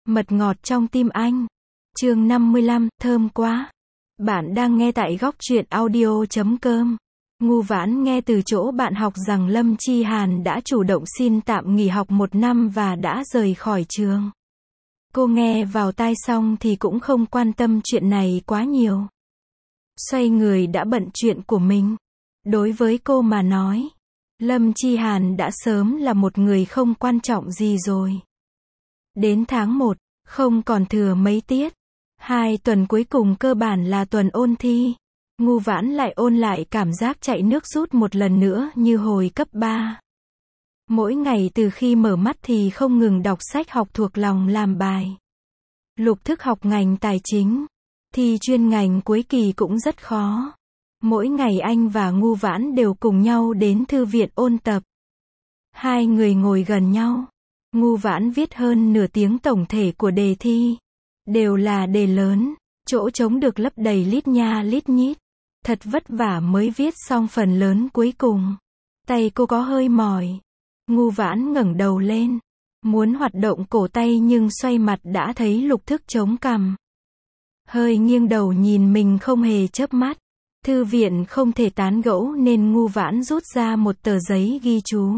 Mật ngọt trong tim anh. Chương 55, thơm quá. Bạn đang nghe tại góc truyện audio.com. Ngu Vãn nghe từ chỗ bạn học rằng Lâm Chi Hàn đã chủ động xin tạm nghỉ học 1 năm và đã rời khỏi trường. Cô nghe vào tai xong thì cũng không quan tâm chuyện này quá nhiều. Xoay người đã bận chuyện của mình. Đối với cô mà nói, Lâm Chi Hàn đã sớm là một người không quan trọng gì rồi. Đến tháng 1, không còn thừa mấy tiết. 2 tuần cuối cùng cơ bản là tuần ôn thi. Ngu Vãn lại ôn lại cảm giác chạy nước rút một lần nữa như hồi cấp 3. Mỗi ngày từ khi mở mắt thì không ngừng đọc sách học thuộc lòng làm bài. Lục Thức học ngành tài chính. Thi chuyên ngành cuối kỳ cũng rất khó. Mỗi ngày anh và Ngu Vãn đều cùng nhau đến thư viện ôn tập. Hai người ngồi gần nhau. Ngu Vãn viết hơn nửa tiếng tổng thể của đề thi. Đều là đề lớn, chỗ trống được lấp đầy lít nha lít nhít. Thật vất vả mới viết xong phần lớn cuối cùng. Tay cô có hơi mỏi. Ngu Vãn ngẩng đầu lên. Muốn hoạt động cổ tay nhưng xoay mặt đã thấy Lục Thức chống cằm. Hơi nghiêng đầu nhìn mình không hề chớp mắt. Thư viện không thể tán gẫu nên Ngu Vãn rút ra một tờ giấy ghi chú.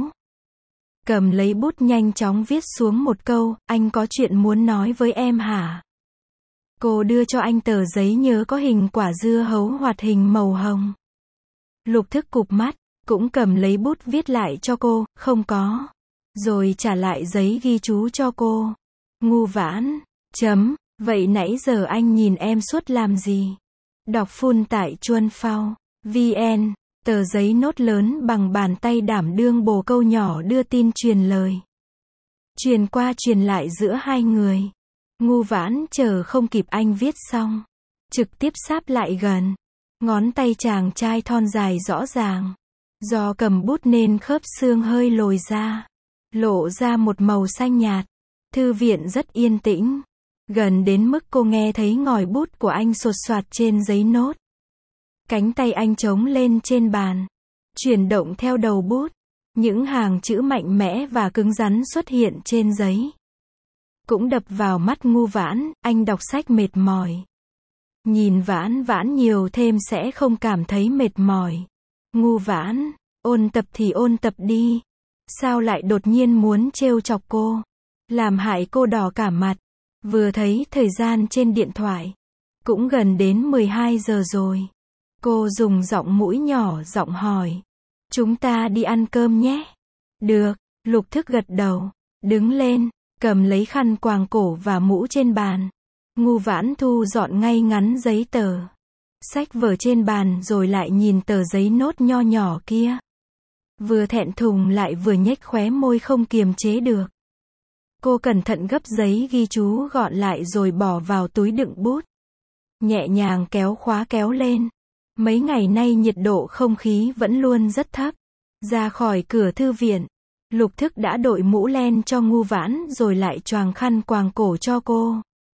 Cầm lấy bút nhanh chóng viết xuống một câu, anh có chuyện muốn nói với em hả? Cô đưa cho anh tờ giấy nhớ có hình quả dưa hấu hoạt hình màu hồng. Lục Thức cụp mắt, cũng cầm lấy bút viết lại cho cô, không có. Rồi trả lại giấy ghi chú cho cô. Ngu Vãn, vậy nãy giờ anh nhìn em suốt làm gì? Đọc full tại Chuân Phao, VN, tờ giấy nốt lớn bằng bàn tay đảm đương bồ câu nhỏ đưa tin truyền lời. Truyền qua truyền lại giữa hai người. Ngu Vãn chờ không kịp anh viết xong. Trực tiếp sáp lại gần. Ngón tay chàng trai thon dài rõ ràng. Do cầm bút nên khớp xương hơi lồi ra. Lộ ra một màu xanh nhạt. Thư viện rất yên tĩnh. Gần đến mức cô nghe thấy ngòi bút của anh sột soạt trên giấy nốt. Cánh tay anh trống lên trên bàn. Chuyển động theo đầu bút. Những hàng chữ mạnh mẽ và cứng rắn xuất hiện trên giấy. Cũng đập vào mắt Ngu Vãn, anh đọc sách mệt mỏi. Nhìn Vãn Vãn nhiều thêm sẽ không cảm thấy mệt mỏi. Ngu Vãn, ôn tập thì ôn tập đi. Sao lại đột nhiên muốn trêu chọc cô? Làm hại cô đỏ cả mặt. Vừa thấy thời gian trên điện thoại. Cũng gần đến 12 giờ rồi. Cô dùng giọng mũi nhỏ giọng hỏi. Chúng ta đi ăn cơm nhé. Được, Lục Thức gật đầu. Đứng lên, cầm lấy khăn quàng cổ và mũ trên bàn. Ngu Vãn thu dọn ngay ngắn giấy tờ. Sách vở trên bàn rồi lại nhìn tờ giấy nốt nho nhỏ kia. Vừa thẹn thùng lại vừa nhếch khóe môi không kiềm chế được. Cô cẩn thận gấp giấy ghi chú gọn lại rồi bỏ vào túi đựng bút. Nhẹ nhàng kéo khóa kéo lên. Mấy ngày nay nhiệt độ không khí vẫn luôn rất thấp. Ra khỏi cửa thư viện, Lục Thức đã đội mũ len cho Ngu Vãn rồi lại choàng khăn quàng cổ cho cô.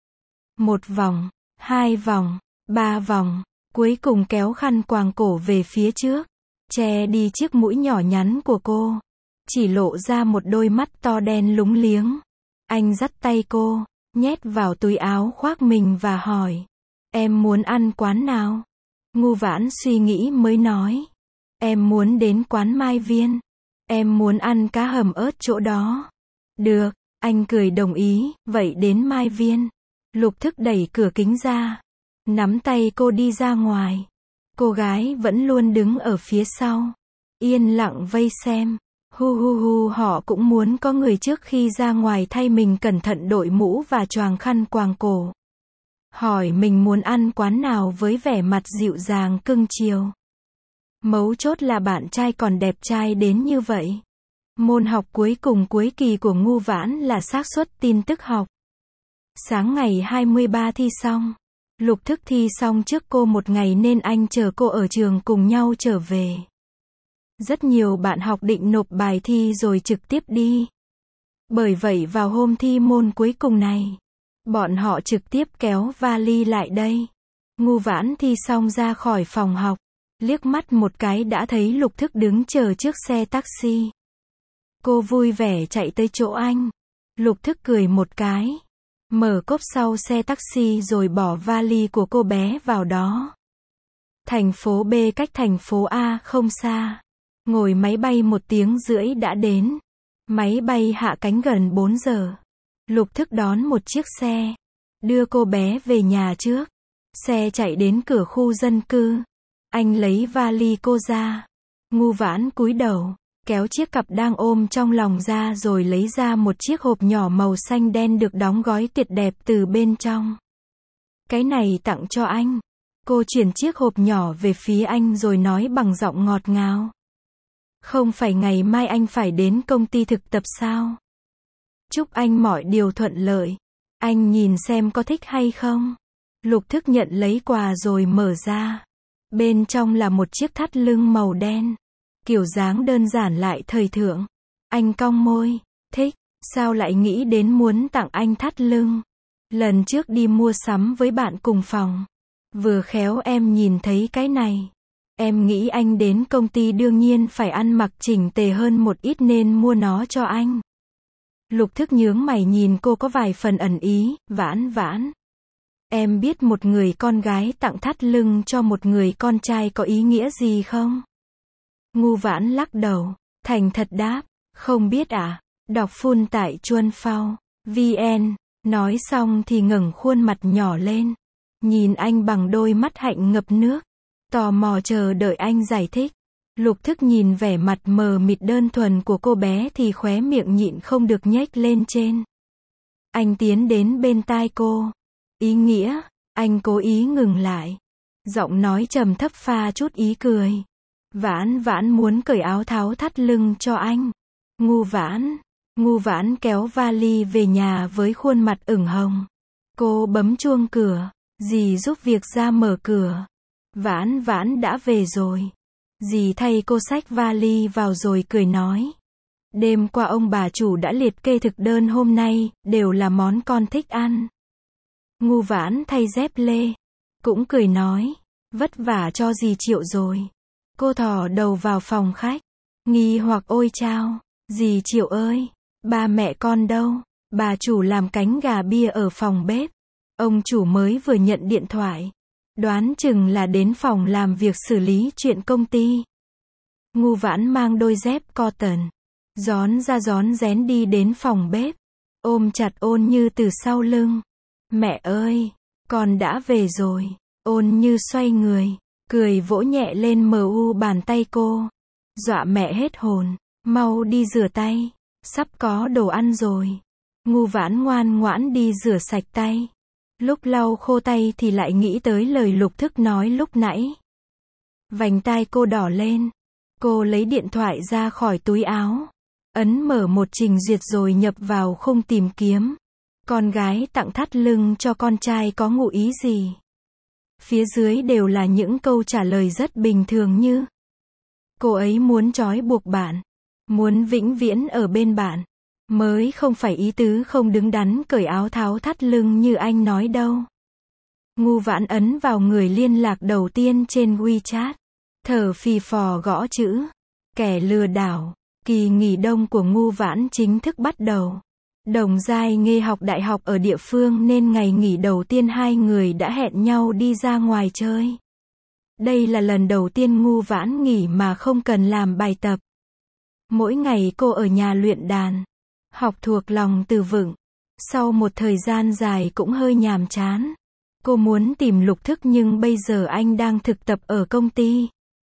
1 vòng, 2 vòng, 3 vòng, cuối cùng kéo khăn quàng cổ về phía trước, che đi chiếc mũi nhỏ nhắn của cô. Chỉ lộ ra một đôi mắt to đen lúng liếng. Anh dắt tay cô, nhét vào túi áo khoác mình và hỏi. Em muốn ăn quán nào? Ngu Vãn suy nghĩ mới nói. Em muốn đến quán Mai Viên. Em muốn ăn cá hầm ớt chỗ đó. Được, anh cười đồng ý, vậy đến Mai Viên. Lục Thức đẩy cửa kính ra. Nắm tay cô đi ra ngoài. Cô gái vẫn luôn đứng ở phía sau. Yên lặng vây xem. Hu họ cũng muốn có người trước khi ra ngoài thay mình cẩn thận đội mũ và choàng khăn quàng cổ. Hỏi mình muốn ăn quán nào với vẻ mặt dịu dàng cưng chiều. Mấu chốt là bạn trai còn đẹp trai đến như vậy. Môn học cuối cùng cuối kỳ của Ngu Vãn là xác suất tin tức học. Sáng ngày 23 thi xong. Lục Thức thi xong trước cô 1 ngày nên anh chờ cô ở trường cùng nhau trở về. Rất nhiều bạn học định nộp bài thi rồi trực tiếp đi. Bởi vậy vào hôm thi môn cuối cùng này, bọn họ trực tiếp kéo vali lại đây. Ngu Vãn thi xong ra khỏi phòng học. Liếc mắt một cái đã thấy Lục Thức đứng chờ trước xe taxi. Cô vui vẻ chạy tới chỗ anh. Lục Thức cười một cái. mở cốp sau xe taxi rồi bỏ vali của cô bé vào đó. Thành phố B cách thành phố A không xa. Ngồi máy bay 1 tiếng rưỡi đã đến. Máy bay hạ cánh gần 4 giờ. Lục Thức đón một chiếc xe, đưa cô bé về nhà trước. Xe chạy đến cửa khu dân cư. Anh lấy vali cô ra. Ngu Vãn cúi đầu, kéo chiếc cặp đang ôm trong lòng ra rồi lấy ra một chiếc hộp nhỏ màu xanh đen được đóng gói tuyệt đẹp từ bên trong. Cái này tặng cho anh. Cô chuyển chiếc hộp nhỏ về phía anh rồi nói bằng giọng ngọt ngào. Không phải ngày mai anh phải đến công ty thực tập sao? Chúc anh mọi điều thuận lợi. Anh nhìn xem có thích hay không? Lục Thức nhận lấy quà rồi mở ra. Bên trong là một chiếc thắt lưng màu đen. Kiểu dáng đơn giản lại thời thượng. Anh cong môi. Thích. Sao lại nghĩ đến muốn tặng anh thắt lưng? Lần trước đi mua sắm với bạn cùng phòng. Vừa khéo em nhìn thấy cái này. Em nghĩ anh đến công ty đương nhiên phải ăn mặc chỉnh tề hơn một ít nên mua nó cho anh. Lục Thức nhướng mày nhìn cô có vài phần ẩn ý. Vãn Vãn. Em biết một người con gái tặng thắt lưng cho một người con trai có ý nghĩa gì không? Ngu Vãn lắc đầu. Thành thật đáp. Không biết à? Đọc full tại Chuân Phao. VN. Nói xong thì ngẩng khuôn mặt nhỏ lên. Nhìn anh bằng đôi mắt hạnh ngập nước. Tò mò chờ đợi anh giải thích. Lục Thức nhìn vẻ mặt mờ mịt đơn thuần của cô bé thì khóe miệng nhịn không được nhếch lên trên. Anh tiến đến bên tai cô. Ý nghĩa, anh cố ý ngừng lại. Giọng nói trầm thấp pha chút ý cười. Vãn Vãn muốn cởi áo tháo thắt lưng cho anh. Ngu Vãn kéo vali về nhà với khuôn mặt ửng hồng. Cô bấm chuông cửa. Dì giúp việc ra mở cửa. Vãn Vãn đã về rồi. Dì thay cô xách vali vào rồi cười nói. Đêm qua ông bà chủ đã liệt kê thực đơn hôm nay, đều là món con thích ăn. Ngu Vãn thay dép lê. Cũng cười nói. Vất vả cho dì Triệu rồi. Cô thò đầu vào phòng khách. Nghi hoặc ôi chao. Dì Triệu ơi. Ba mẹ con đâu? Bà chủ làm cánh gà bia ở phòng bếp. Ông chủ mới vừa nhận điện thoại. Đoán chừng là đến phòng làm việc xử lý chuyện công ty. Ngu Vãn mang đôi dép cotton. Rón ra rón rén đi đến phòng bếp. Ôm chặt Ôn Như từ sau lưng. Mẹ ơi, con đã về rồi. Ôn Như xoay người, cười vỗ nhẹ lên mu bàn tay cô. Dọa mẹ hết hồn. Mau đi rửa tay. Sắp có đồ ăn rồi. Ngu Vãn ngoan ngoãn đi rửa sạch tay. Lúc lau khô tay thì lại nghĩ tới lời Lục Thức nói lúc nãy. Vành tai cô đỏ lên. Cô lấy điện thoại ra khỏi túi áo. Ấn mở một trình duyệt rồi nhập vào khung tìm kiếm. Con gái tặng thắt lưng cho con trai có ngụ ý gì? Phía dưới đều là những câu trả lời rất bình thường như: cô ấy muốn trói buộc bạn. Muốn vĩnh viễn ở bên bạn. Mới không phải ý tứ không đứng đắn cởi áo tháo thắt lưng như anh nói đâu. Ngu Vãn ấn vào người liên lạc đầu tiên trên WeChat. Thở phì phò gõ chữ. Kẻ lừa đảo. Kỳ nghỉ đông của Ngu Vãn chính thức bắt đầu. Đồng Giai Nghê học đại học ở địa phương nên ngày nghỉ đầu tiên hai người đã hẹn nhau đi ra ngoài chơi. Đây là lần đầu tiên Ngu Vãn nghỉ mà không cần làm bài tập. Mỗi ngày cô ở nhà luyện đàn. Học thuộc lòng từ vựng. Sau một thời gian dài cũng hơi nhàm chán. Cô muốn tìm Lục Thức nhưng bây giờ anh đang thực tập ở công ty.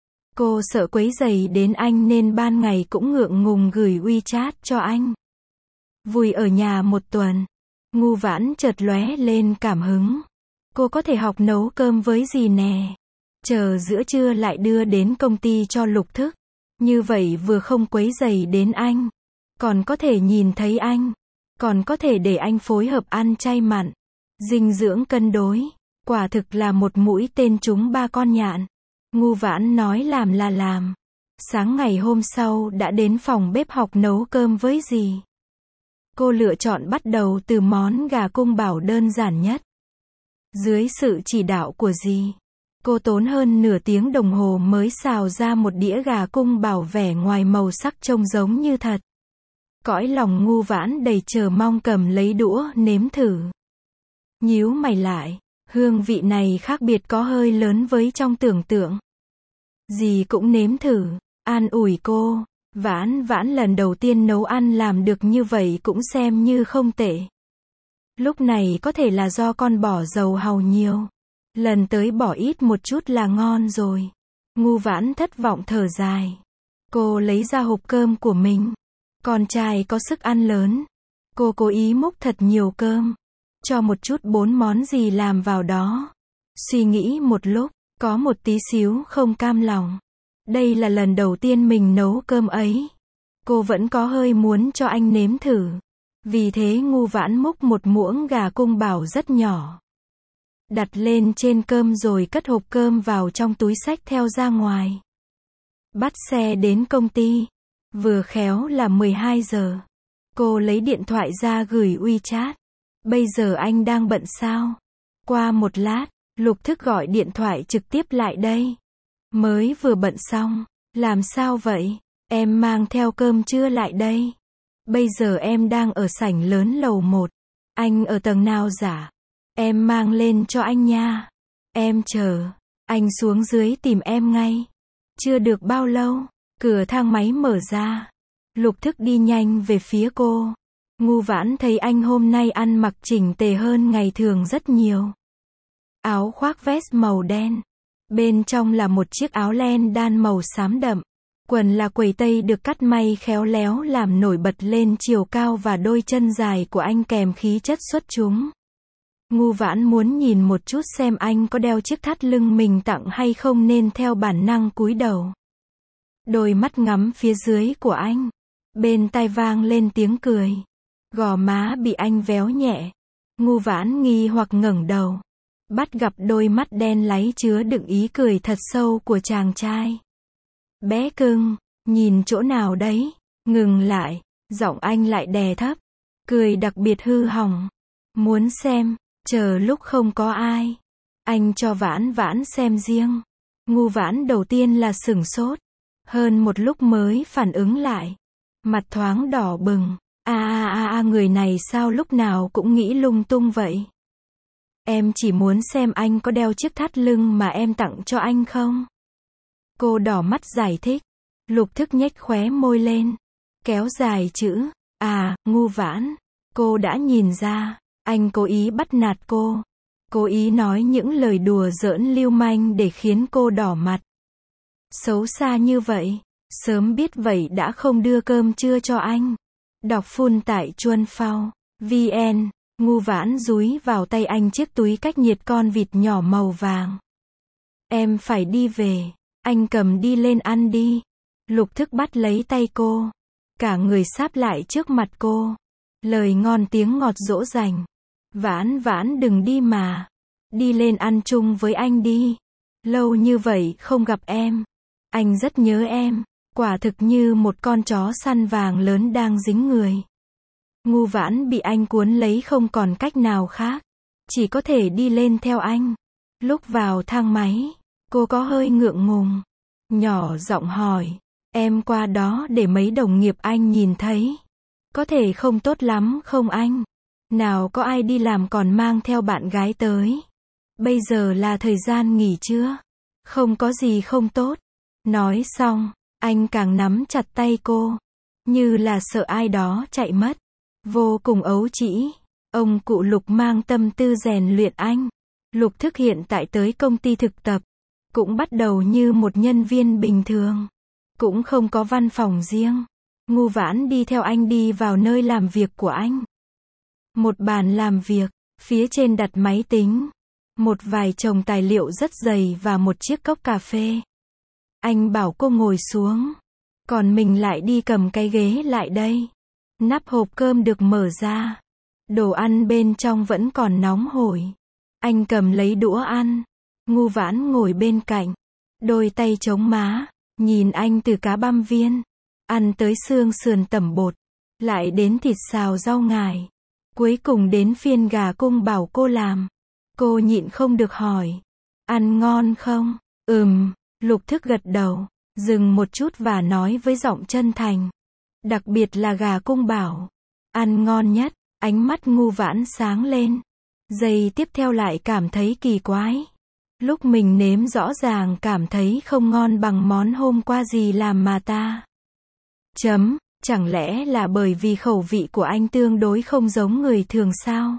Cô sợ quấy rầy đến anh nên ban ngày cũng ngượng ngùng gửi WeChat cho anh. Vui ở nhà một tuần. Ngu Vãn chợt lóe lên cảm hứng. Cô có thể học nấu cơm với dì nè. Chờ giữa trưa lại đưa đến công ty cho Lục Thức. Như vậy vừa không quấy rầy đến anh. Còn có thể nhìn thấy anh. Còn có thể để anh phối hợp ăn chay mặn. Dinh dưỡng cân đối. Quả thực là một mũi tên trúng ba con nhạn. Ngu Vãn nói làm là làm. Sáng ngày hôm sau đã đến phòng bếp học nấu cơm với dì. Cô lựa chọn bắt đầu từ món gà cung bảo đơn giản nhất. Dưới sự chỉ đạo của dì, cô tốn hơn nửa tiếng đồng hồ mới xào ra một đĩa gà cung bảo vẻ ngoài màu sắc trông giống như thật. Cõi lòng Ngu Vãn đầy chờ mong cầm lấy đũa nếm thử. Nhíu mày lại, hương vị này khác biệt có hơi lớn với trong tưởng tượng. Dì cũng nếm thử, an ủi cô. Vãn vãn lần đầu tiên nấu ăn làm được như vậy cũng xem như không tệ. Lúc này có thể là do con bỏ dầu hàu nhiều. Lần tới bỏ ít một chút là ngon rồi. Ngu Vãn thất vọng thở dài. Cô lấy ra hộp cơm của mình. Con trai có sức ăn lớn. Cô cố ý múc thật nhiều cơm. Cho một chút 4 món gì làm vào đó. Suy nghĩ một lúc, có một tí xíu không cam lòng. Đây là lần đầu tiên mình nấu cơm ấy. Cô vẫn có hơi muốn cho anh nếm thử. Vì thế Ngu Vãn múc một muỗng gà cung bảo rất nhỏ. Đặt lên trên cơm rồi cất hộp cơm vào trong túi xách theo ra ngoài. Bắt xe đến công ty. Vừa khéo là 12 giờ. Cô lấy điện thoại ra gửi WeChat. Bây giờ anh đang bận sao? Qua một lát, Lục Thức gọi điện thoại trực tiếp lại đây. Mới vừa bận xong. Làm sao vậy? Em mang theo cơm trưa lại đây. Bây giờ em đang ở sảnh lớn lầu 1. Anh ở tầng nào dạ? Em mang lên cho anh nha. Em chờ. Anh xuống dưới tìm em ngay. Chưa được bao lâu, cửa thang máy mở ra. Lục Thức đi nhanh về phía cô. Ngu Vãn thấy anh hôm nay ăn mặc chỉnh tề hơn ngày thường rất nhiều. Áo khoác vest màu đen. Bên trong là một chiếc áo len đan màu xám đậm. Quần là quầy tây được cắt may khéo léo làm nổi bật lên chiều cao và đôi chân dài của anh kèm khí chất xuất chúng. Ngu Vãn muốn nhìn một chút xem anh có đeo chiếc thắt lưng mình tặng hay không nên theo bản năng cúi đầu. Đôi mắt ngắm phía dưới của anh. Bên tai vang lên tiếng cười. Gò má bị anh véo nhẹ. Ngu Vãn nghi hoặc ngẩng đầu. Bắt gặp đôi mắt đen láy chứa đựng ý cười thật sâu của chàng trai. Bé cưng, nhìn chỗ nào đấy? Ngừng lại, giọng anh lại đè thấp. Cười đặc biệt hư hỏng. Muốn xem, chờ lúc không có ai. Anh cho Vãn Vãn xem riêng. Ngu Vãn đầu tiên là sửng sốt. Hơn một lúc mới phản ứng lại. Mặt thoáng đỏ bừng. Người này sao lúc nào cũng nghĩ lung tung vậy? Em chỉ muốn xem anh có đeo chiếc thắt lưng mà em tặng cho anh không? Cô đỏ mắt giải thích. Lục Thức nhếch khóe môi lên. Kéo dài chữ. Ngu Vãn. Cô đã nhìn ra. Anh cố ý bắt nạt cô. Cố ý nói những lời đùa giỡn lưu manh để khiến cô đỏ mặt. Xấu xa như vậy. Sớm biết vậy đã không đưa cơm trưa cho anh. Đọc phun tại Chuân Phao. VN. Ngu Vãn dúi vào tay anh chiếc túi cách nhiệt con vịt nhỏ màu vàng. Em phải đi về. Anh cầm đi lên ăn đi. Lục Thức bắt lấy tay cô. Cả người sáp lại trước mặt cô. Lời ngon tiếng ngọt dỗ dành. Vãn Vãn đừng đi mà. Đi lên ăn chung với anh đi. Lâu như vậy không gặp em. Anh rất nhớ em. Quả thực như một con chó săn vàng lớn đang dính người. Ngu Vãn bị anh cuốn lấy không còn cách nào khác. Chỉ có thể đi lên theo anh. Lúc vào thang máy, cô có hơi ngượng ngùng. Nhỏ giọng hỏi. Em qua đó để mấy đồng nghiệp anh nhìn thấy. Có thể không tốt lắm không anh? Nào có ai đi làm còn mang theo bạn gái tới. Bây giờ là thời gian nghỉ trưa. Không có gì không tốt. Nói xong, anh càng nắm chặt tay cô. Như là sợ ai đó chạy mất. Vô cùng ấu trĩ. Ông cụ Lục mang tâm tư rèn luyện anh. Lục Thức hiện tại tới công ty thực tập. Cũng bắt đầu như một nhân viên bình thường. Cũng không có văn phòng riêng. Ngu Vãn đi theo anh đi vào nơi làm việc của anh. Một bàn làm việc. Phía trên đặt máy tính. Một vài chồng tài liệu rất dày và một chiếc cốc cà phê. Anh bảo cô ngồi xuống. Còn mình lại đi cầm cái ghế lại đây. Nắp hộp cơm được mở ra. Đồ ăn bên trong vẫn còn nóng hổi. Anh cầm lấy đũa ăn. Ngu Vãn ngồi bên cạnh. Đôi tay chống má. Nhìn anh từ cá băm viên. Ăn tới xương sườn tẩm bột. Lại đến thịt xào rau ngải. Cuối cùng đến phiên gà cung bảo cô làm. Cô nhịn không được hỏi. Ăn ngon không? Lục Thức gật đầu. Dừng một chút và nói với giọng chân thành. Đặc biệt là gà cung bảo. Ăn ngon nhất. Ánh mắt Ngu Vãn sáng lên. Giây tiếp theo lại cảm thấy kỳ quái. Lúc mình nếm rõ ràng cảm thấy không ngon bằng món hôm qua gì làm mà ta. Chẳng lẽ là bởi vì khẩu vị của anh tương đối không giống người thường sao?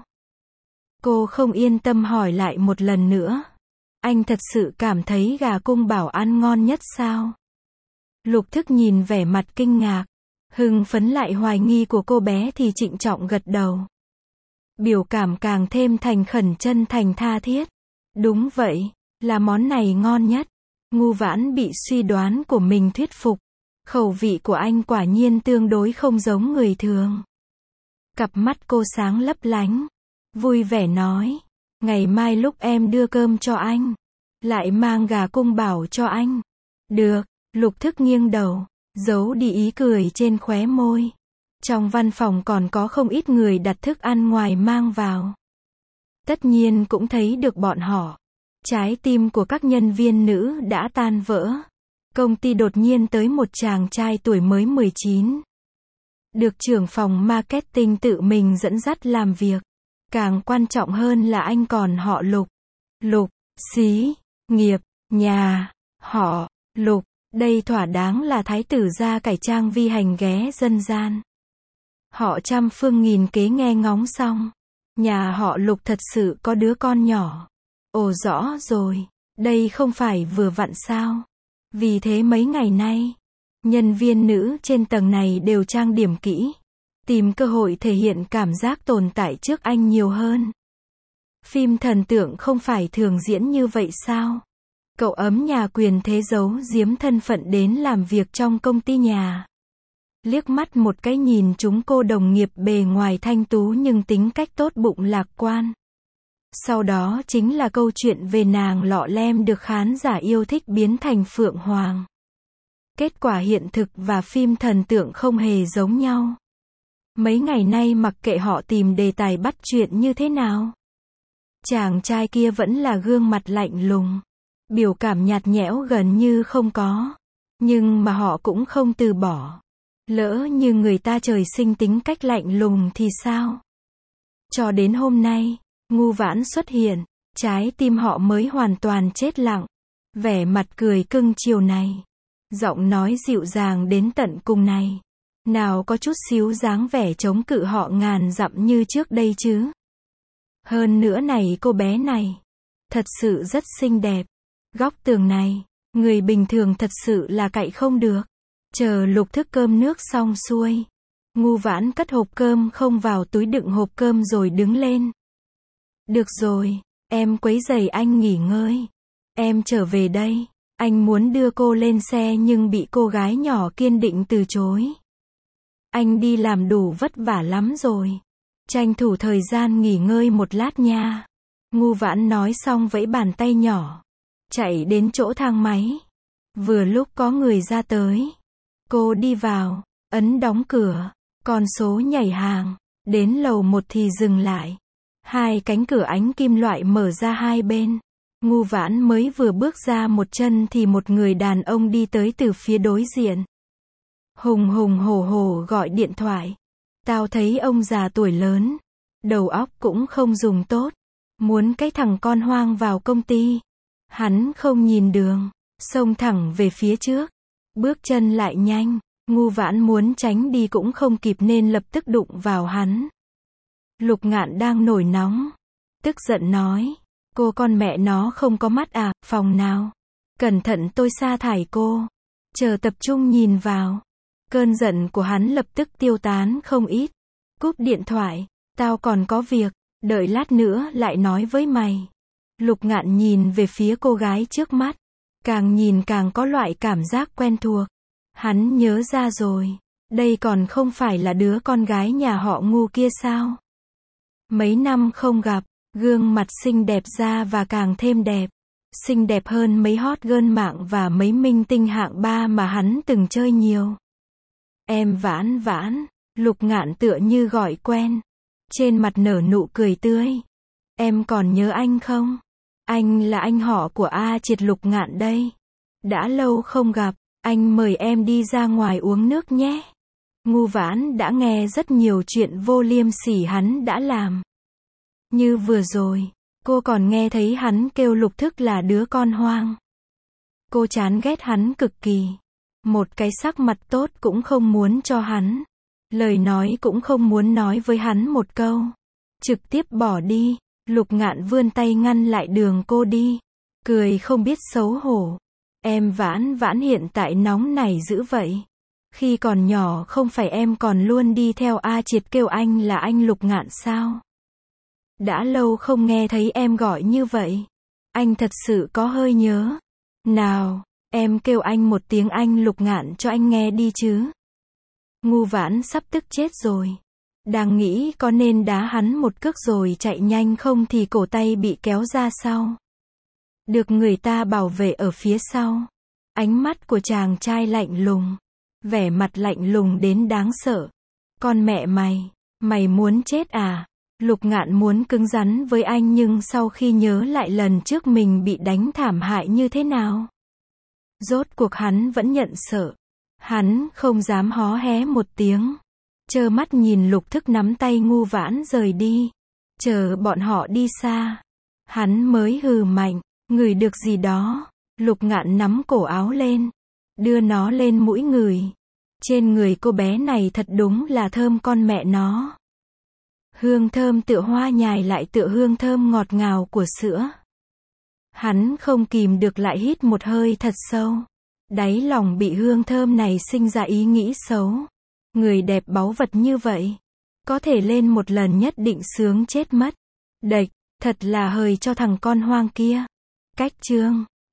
Cô không yên tâm hỏi lại một lần nữa. Anh thật sự cảm thấy gà cung bảo ăn ngon nhất sao? Lục Thức nhìn vẻ mặt kinh ngạc, hưng phấn lại hoài nghi của cô bé thì trịnh trọng gật đầu. Biểu cảm càng thêm thành khẩn chân thành tha thiết. Đúng vậy, là món này ngon nhất. Ngu Vãn bị suy đoán của mình thuyết phục. Khẩu vị của anh quả nhiên tương đối không giống người thường. Cặp mắt cô sáng lấp lánh, vui vẻ nói, ngày mai lúc em đưa cơm cho anh, lại mang gà cung bảo cho anh. Được, Lục Thức nghiêng đầu, giấu đi ý cười trên khóe môi. Trong văn phòng còn có không ít người đặt thức ăn ngoài mang vào. Tất nhiên cũng thấy được bọn họ. Trái tim của các nhân viên nữ đã tan vỡ. Công ty đột nhiên tới một chàng trai tuổi mới 19. Được trưởng phòng marketing tự mình dẫn dắt làm việc. Càng quan trọng hơn là anh còn họ Lục. Lục, xí, nghiệp, nhà, họ, Lục. Đây thỏa đáng là thái tử gia cải trang vi hành ghé dân gian. Họ trăm phương nghìn kế nghe ngóng xong. Nhà họ Lục thật sự có đứa con nhỏ. Ồ rõ rồi, đây không phải vừa vặn sao. Vì thế mấy ngày nay, nhân viên nữ trên tầng này đều trang điểm kỹ. Tìm cơ hội thể hiện cảm giác tồn tại trước anh nhiều hơn. Phim thần tượng không phải thường diễn như vậy sao? Cậu ấm nhà quyền thế giấu giếm thân phận đến làm việc trong công ty nhà. Liếc mắt một cái nhìn chúng cô đồng nghiệp bề ngoài thanh tú nhưng tính cách tốt bụng lạc quan. Sau đó chính là câu chuyện về nàng lọ lem được khán giả yêu thích biến thành Phượng Hoàng. Kết quả hiện thực và phim thần tượng không hề giống nhau. Mấy ngày nay mặc kệ họ tìm đề tài bắt chuyện như thế nào, chàng trai kia vẫn là gương mặt lạnh lùng, biểu cảm nhạt nhẽo gần như không có. Nhưng mà họ cũng không từ bỏ. Lỡ như người ta trời sinh tính cách lạnh lùng thì sao? Cho đến hôm nay, Ngu Vãn xuất hiện, trái tim họ mới hoàn toàn chết lặng. Vẻ mặt cười cưng chiều này, giọng nói dịu dàng đến tận cùng này, nào có chút xíu dáng vẻ chống cự họ ngàn dặm như trước đây chứ. Hơn nữa này cô bé này, thật sự rất xinh đẹp. Góc tường này, người bình thường thật sự là cậy không được. Chờ Lục Thức cơm nước xong xuôi, Ngu Vãn cất hộp cơm không vào túi đựng hộp cơm rồi đứng lên. Được rồi, em quấy rầy anh nghỉ ngơi. Em trở về đây. Anh muốn đưa cô lên xe nhưng bị cô gái nhỏ kiên định từ chối. Anh đi làm đủ vất vả lắm rồi. Tranh thủ thời gian nghỉ ngơi một lát nha. Ngu Vãn nói xong vẫy bàn tay nhỏ, chạy đến chỗ thang máy. Vừa lúc có người ra tới, cô đi vào, ấn đóng cửa, con số nhảy hàng, đến lầu 1 thì dừng lại. Hai cánh cửa ánh kim loại mở ra hai bên. Ngu Vãn mới vừa bước ra một chân thì một người đàn ông đi tới từ phía đối diện. Hùng hùng hổ hổ gọi điện thoại. Tao thấy ông già tuổi lớn, đầu óc cũng không dùng tốt, muốn cái thằng con hoang vào công ty. Hắn không nhìn đường, xông thẳng về phía trước, bước chân lại nhanh. Ngu Vãn muốn tránh đi cũng không kịp nên lập tức đụng vào hắn. Lục Ngạn đang nổi nóng, tức giận nói, cô con mẹ nó không có mắt à, phòng nào? Cẩn thận tôi sa thải cô. Chờ tập trung nhìn vào. Cơn giận của hắn lập tức tiêu tán không ít. Cúp điện thoại, tao còn có việc, đợi lát nữa lại nói với mày. Lục Ngạn nhìn về phía cô gái trước mắt, càng nhìn càng có loại cảm giác quen thuộc. Hắn nhớ ra rồi, đây còn không phải là đứa con gái nhà họ Ngu kia sao? Mấy năm không gặp, gương mặt xinh đẹp ra và càng thêm đẹp. Xinh đẹp hơn mấy hot girl mạng và mấy minh tinh hạng 3 mà hắn từng chơi nhiều. Em Vãn Vãn, Lục Ngạn tựa như gọi quen. Trên mặt nở nụ cười tươi. Em còn nhớ anh không? Anh là anh họ của A Triệt, Lục Ngạn đây. Đã lâu không gặp, anh mời em đi ra ngoài uống nước nhé. Ngu Vãn đã nghe rất nhiều chuyện vô liêm sỉ hắn đã làm. Như vừa rồi, cô còn nghe thấy hắn kêu Lục Thức là đứa con hoang. Cô chán ghét hắn cực kỳ. Một cái sắc mặt tốt cũng không muốn cho hắn. Lời nói cũng không muốn nói với hắn một câu. Trực tiếp bỏ đi. Lục Ngạn vươn tay ngăn lại đường cô đi. Cười không biết xấu hổ. Em Vãn Vãn hiện tại nóng nảy dữ vậy. Khi còn nhỏ không phải em còn luôn đi theo A Triệt kêu anh là anh Lục Ngạn sao? Đã lâu không nghe thấy em gọi như vậy. Anh thật sự có hơi nhớ. Nào, em kêu anh một tiếng anh Lục Ngạn cho anh nghe đi chứ. Ngu Vãn sắp tức chết rồi. Đang nghĩ có nên đá hắn một cước rồi chạy nhanh không thì cổ tay bị kéo ra sau. Được người ta bảo vệ ở phía sau. Ánh mắt của chàng trai lạnh lùng. Vẻ mặt lạnh lùng đến đáng sợ. Con mẹ mày muốn chết à? Lục Ngạn muốn cứng rắn với anh nhưng sau khi nhớ lại lần trước mình bị đánh thảm hại như thế nào. Rốt cuộc hắn vẫn nhận sợ. Hắn không dám hó hé một tiếng. Trơ mắt nhìn Lục Thức nắm tay Ngu Vãn rời đi. Chờ bọn họ đi xa. Hắn mới hừ mạnh. Ngửi được gì đó. Lục Ngạn nắm cổ áo lên. Đưa nó lên mũi ngửi. Trên người cô bé này thật đúng là thơm con mẹ nó. Hương thơm tựa hoa nhài lại tựa hương thơm ngọt ngào của sữa. Hắn không kìm được lại hít một hơi thật sâu. Đáy lòng bị hương thơm này sinh ra ý nghĩ xấu. Người đẹp báu vật như vậy. Có thể lên một lần nhất định sướng chết mất. Đệch, thật là hời cho thằng con hoang kia. Cách chương